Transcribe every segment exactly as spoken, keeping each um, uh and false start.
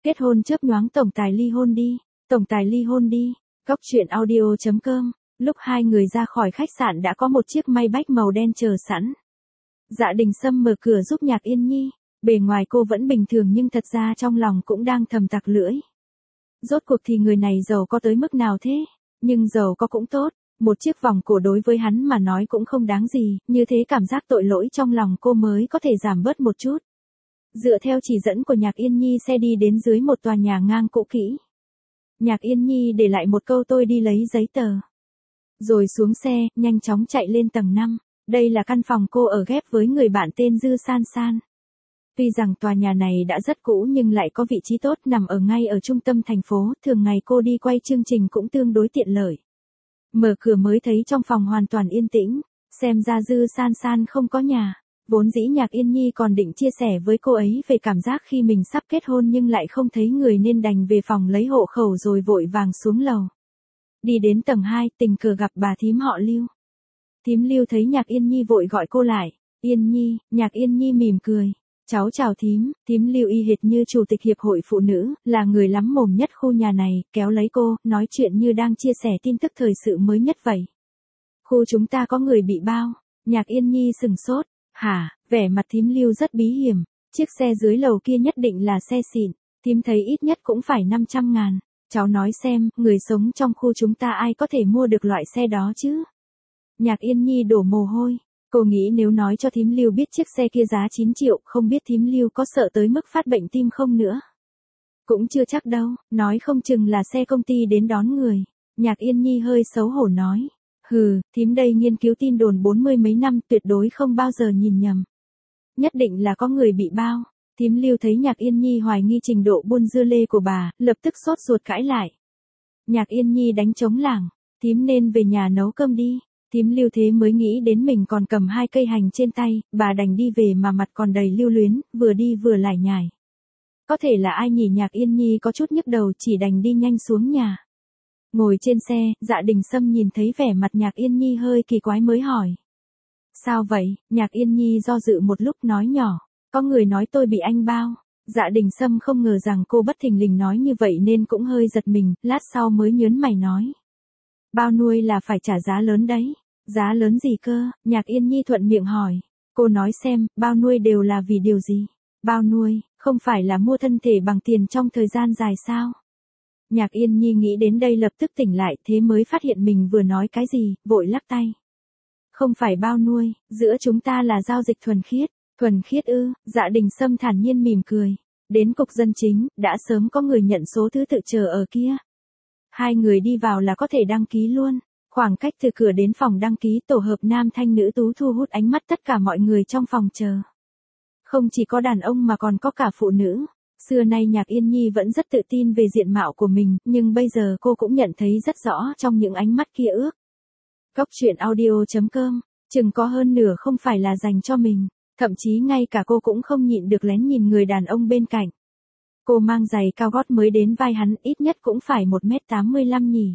Kết hôn chớp nhoáng tổng tài ly hôn đi, tổng tài ly hôn đi. Góc truyện audio chấm com. Lúc hai người ra khỏi khách sạn đã có một chiếc Maybach màu đen chờ sẵn. Dạ Đình Sâm mở cửa giúp Nhạc Yên Nhi. Bề ngoài cô vẫn bình thường nhưng thật ra trong lòng cũng đang thầm tặc lưỡi. Rốt cuộc thì người này giàu có tới mức nào thế? Nhưng giàu có cũng tốt. Một chiếc vòng cổ đối với hắn mà nói cũng không đáng gì, như thế cảm giác tội lỗi trong lòng cô mới có thể giảm bớt một chút. Dựa theo chỉ dẫn của Nhạc Yên Nhi, xe đi đến dưới một tòa nhà ngang cũ kỹ. Nhạc Yên Nhi để lại một câu tôi đi lấy giấy tờ. Rồi xuống xe, nhanh chóng chạy lên tầng năm. Đây là căn phòng cô ở ghép với người bạn tên Dư San San. Tuy rằng tòa nhà này đã rất cũ nhưng lại có vị trí tốt, nằm ở ngay ở trung tâm thành phố, thường ngày cô đi quay chương trình cũng tương đối tiện lợi. Mở cửa mới thấy trong phòng hoàn toàn yên tĩnh, xem ra Dư San San không có nhà. Vốn dĩ Nhạc Yên Nhi còn định chia sẻ với cô ấy về cảm giác khi mình sắp kết hôn nhưng lại không thấy người nên đành về phòng lấy hộ khẩu rồi vội vàng xuống lầu. Đi đến tầng hai, tình cờ gặp bà thím họ Lưu. Thím Lưu thấy Nhạc Yên Nhi vội gọi cô lại. Yên Nhi. Nhạc Yên Nhi mỉm cười. Cháu chào thím. Thím Lưu y hệt như chủ tịch hiệp hội phụ nữ, là người lắm mồm nhất khu nhà này, kéo lấy cô, nói chuyện như đang chia sẻ tin tức thời sự mới nhất vậy. Khu chúng ta có người bị bao. Nhạc Yên Nhi sừng sốt. Hả? Vẻ mặt thím Lưu rất bí hiểm. Chiếc xe dưới lầu kia nhất định là xe xịn. Thím thấy ít nhất cũng phải năm trăm ngàn. Cháu nói xem, người sống trong khu chúng ta ai có thể mua được loại xe đó chứ? Nhạc Yên Nhi đổ mồ hôi. Cô nghĩ nếu nói cho thím Lưu biết chiếc xe kia giá chín triệu, không biết thím Lưu có sợ tới mức phát bệnh tim không nữa. Cũng chưa chắc đâu, nói không chừng là xe công ty đến đón người. Nhạc Yên Nhi hơi xấu hổ nói. Hừ, thím đây nghiên cứu tin đồn bốn mươi mấy năm, tuyệt đối không bao giờ nhìn nhầm. Nhất định là có người bị bao. Thím Lưu thấy Nhạc Yên Nhi hoài nghi trình độ buôn dưa lê của bà, lập tức sốt ruột cãi lại. Nhạc Yên Nhi đánh trống lảng. Thím nên về nhà nấu cơm đi. Thím Lưu thế mới nghĩ đến mình còn cầm hai cây hành trên tay, bà đành đi về mà mặt còn đầy lưu luyến, vừa đi vừa lải nhải. Có thể là ai nhỉ? Nhạc Yên Nhi có chút nhức đầu, chỉ đành đi nhanh xuống nhà. Ngồi trên xe, Dạ Đình Sâm nhìn thấy vẻ mặt Nhạc Yên Nhi hơi kỳ quái mới hỏi. Sao vậy? Nhạc Yên Nhi do dự một lúc nói nhỏ. Có người nói tôi bị anh bao. Dạ Đình Sâm không ngờ rằng cô bất thình lình nói như vậy nên cũng hơi giật mình, lát sau mới nhớn mày nói. Bao nuôi là phải trả giá lớn đấy. Giá lớn gì cơ? Nhạc Yên Nhi thuận miệng hỏi. Cô nói xem, bao nuôi đều là vì điều gì? Bao nuôi, không phải là mua thân thể bằng tiền trong thời gian dài sao? Nhạc Yên Nhi nghĩ đến đây lập tức tỉnh lại, thế mới phát hiện mình vừa nói cái gì, vội lắc tay. Không phải bao nuôi, giữa chúng ta là giao dịch thuần khiết. Thuần khiết ư? Dạ Đình Sâm thản nhiên mỉm cười. Đến cục dân chính, đã sớm có người nhận số thứ tự chờ ở kia. Hai người đi vào là có thể đăng ký luôn. Khoảng cách từ cửa đến phòng đăng ký tổ hợp nam thanh nữ tú thu hút ánh mắt tất cả mọi người trong phòng chờ. Không chỉ có đàn ông mà còn có cả phụ nữ. Xưa nay Nhạc Yên Nhi vẫn rất tự tin về diện mạo của mình, nhưng bây giờ cô cũng nhận thấy rất rõ trong những ánh mắt kia ước. Góc truyện audio chấm com, chừng có hơn nửa không phải là dành cho mình. Thậm chí ngay cả cô cũng không nhịn được lén nhìn người đàn ông bên cạnh. Cô mang giày cao gót mới đến vai hắn, ít nhất cũng phải một mét tám mươi lăm nhỉ.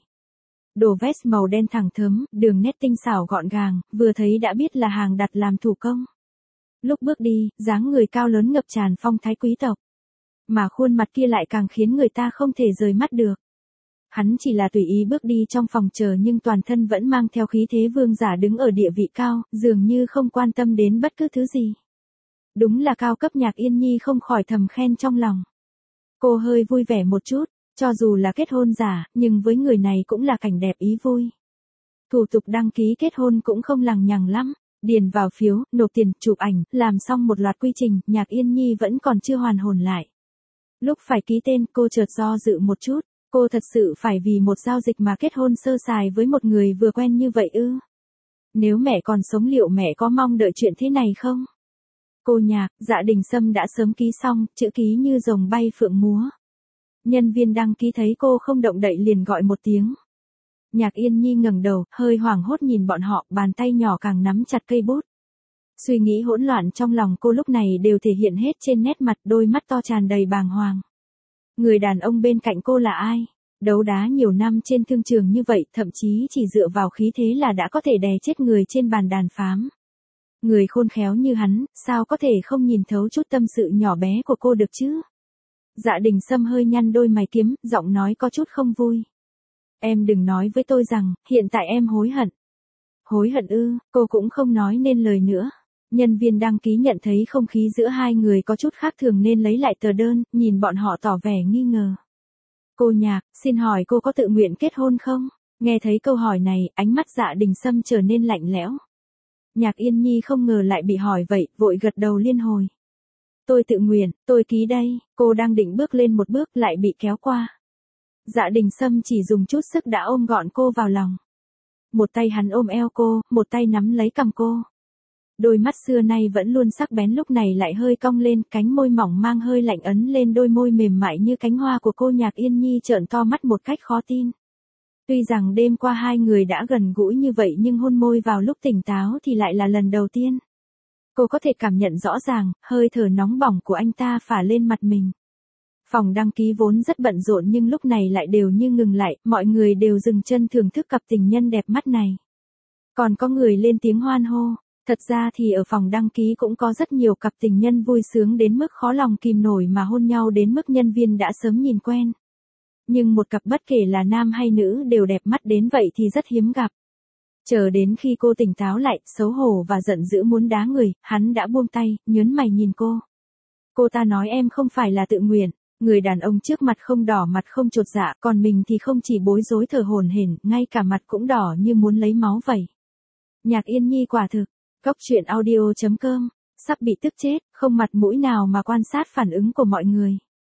Đồ vest màu đen thẳng thớm, đường nét tinh xảo gọn gàng, vừa thấy đã biết là hàng đặt làm thủ công. Lúc bước đi, dáng người cao lớn ngập tràn phong thái quý tộc. Mà khuôn mặt kia lại càng khiến người ta không thể rời mắt được. Hắn chỉ là tùy ý bước đi trong phòng chờ nhưng toàn thân vẫn mang theo khí thế vương giả đứng ở địa vị cao, dường như không quan tâm đến bất cứ thứ gì. Đúng là cao cấp. Nhạc Yên Nhi không khỏi thầm khen trong lòng. Cô hơi vui vẻ một chút, cho dù là kết hôn giả, nhưng với người này cũng là cảnh đẹp ý vui. Thủ tục đăng ký kết hôn cũng không lằng nhằng lắm, điền vào phiếu, nộp tiền, chụp ảnh, làm xong một loạt quy trình, Nhạc Yên Nhi vẫn còn chưa hoàn hồn lại. Lúc phải ký tên, cô chợt do dự một chút. Cô thật sự phải vì một giao dịch mà kết hôn sơ sài với một người vừa quen như vậy ư? Nếu mẹ còn sống liệu mẹ có mong đợi chuyện thế này không? Cô Nhạc, Dạ Đình Sâm đã sớm ký xong, chữ ký như rồng bay phượng múa. Nhân viên đăng ký thấy cô không động đậy liền gọi một tiếng. Nhạc Yên Nhi ngẩng đầu, hơi hoảng hốt nhìn bọn họ, bàn tay nhỏ càng nắm chặt cây bút. Suy nghĩ hỗn loạn trong lòng cô lúc này đều thể hiện hết trên nét mặt, đôi mắt to tràn đầy bàng hoàng. Người đàn ông bên cạnh cô là ai? Đấu đá nhiều năm trên thương trường như vậy, thậm chí chỉ dựa vào khí thế là đã có thể đè chết người trên bàn đàn phám. Người khôn khéo như hắn, sao có thể không nhìn thấu chút tâm sự nhỏ bé của cô được chứ? Dạ Đình Sâm hơi nhăn đôi mày kiếm, giọng nói có chút không vui. Em đừng nói với tôi rằng, hiện tại em hối hận. Hối hận ư, cô cũng không nói nên lời nữa. Nhân viên đăng ký nhận thấy không khí giữa hai người có chút khác thường nên lấy lại tờ đơn, nhìn bọn họ tỏ vẻ nghi ngờ. Cô Nhạc, xin hỏi cô có tự nguyện kết hôn không? Nghe thấy câu hỏi này, ánh mắt Dạ Đình Sâm trở nên lạnh lẽo. Nhạc Yên Nhi không ngờ lại bị hỏi vậy, vội gật đầu liên hồi. Tôi tự nguyện, tôi ký đây, cô đang định bước lên một bước lại bị kéo qua. Dạ Đình Sâm chỉ dùng chút sức đã ôm gọn cô vào lòng. Một tay hắn ôm eo cô, một tay nắm lấy cằm cô. Đôi mắt xưa nay vẫn luôn sắc bén lúc này lại hơi cong lên, cánh môi mỏng mang hơi lạnh ấn lên đôi môi mềm mại như cánh hoa của cô. Nhạc Yên Nhi trợn to mắt một cách khó tin. Tuy rằng đêm qua hai người đã gần gũi như vậy nhưng hôn môi vào lúc tỉnh táo thì lại là lần đầu tiên. Cô có thể cảm nhận rõ ràng, hơi thở nóng bỏng của anh ta phả lên mặt mình. Phòng đăng ký vốn rất bận rộn nhưng lúc này lại đều như ngừng lại, mọi người đều dừng chân thưởng thức cặp tình nhân đẹp mắt này. Còn có người lên tiếng hoan hô. Thật ra thì ở phòng đăng ký cũng có rất nhiều cặp tình nhân vui sướng đến mức khó lòng kìm nổi mà hôn nhau đến mức nhân viên đã sớm nhìn quen. Nhưng một cặp bất kể là nam hay nữ đều đẹp mắt đến vậy thì rất hiếm gặp. Chờ đến khi cô tỉnh táo lại, xấu hổ và giận dữ muốn đá người, hắn đã buông tay, nhớn mày nhìn cô. Cô ta nói em không phải là tự nguyện. Người đàn ông trước mặt không đỏ mặt không chột dạ, còn mình thì không chỉ bối rối thở hổn hển, ngay cả mặt cũng đỏ như muốn lấy máu vậy. Nhạc Yên Nhi quả thực. Góc truyện audio chấm com, sắp bị tức chết, không mặt mũi nào mà quan sát phản ứng của mọi người.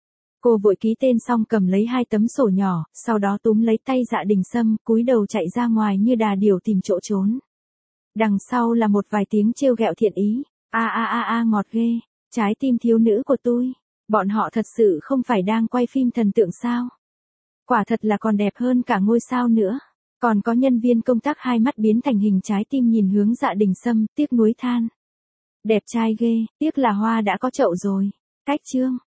Cô vội ký tên xong cầm lấy hai tấm sổ nhỏ, sau đó túm lấy tay Dạ Đình Sâm, cúi đầu chạy ra ngoài như đà điểu tìm chỗ trốn. Đằng sau là một vài tiếng trêu ghẹo thiện ý, a a a a ngọt ghê, trái tim thiếu nữ của tôi, bọn họ thật sự không phải đang quay phim thần tượng sao? Quả thật là còn đẹp hơn cả ngôi sao nữa. Còn có nhân viên công tác hai mắt biến thành hình trái tim nhìn hướng Dạ Đình Sâm, tiếc nuối than. Đẹp trai ghê, tiếc là hoa đã có chậu rồi. Cách chương.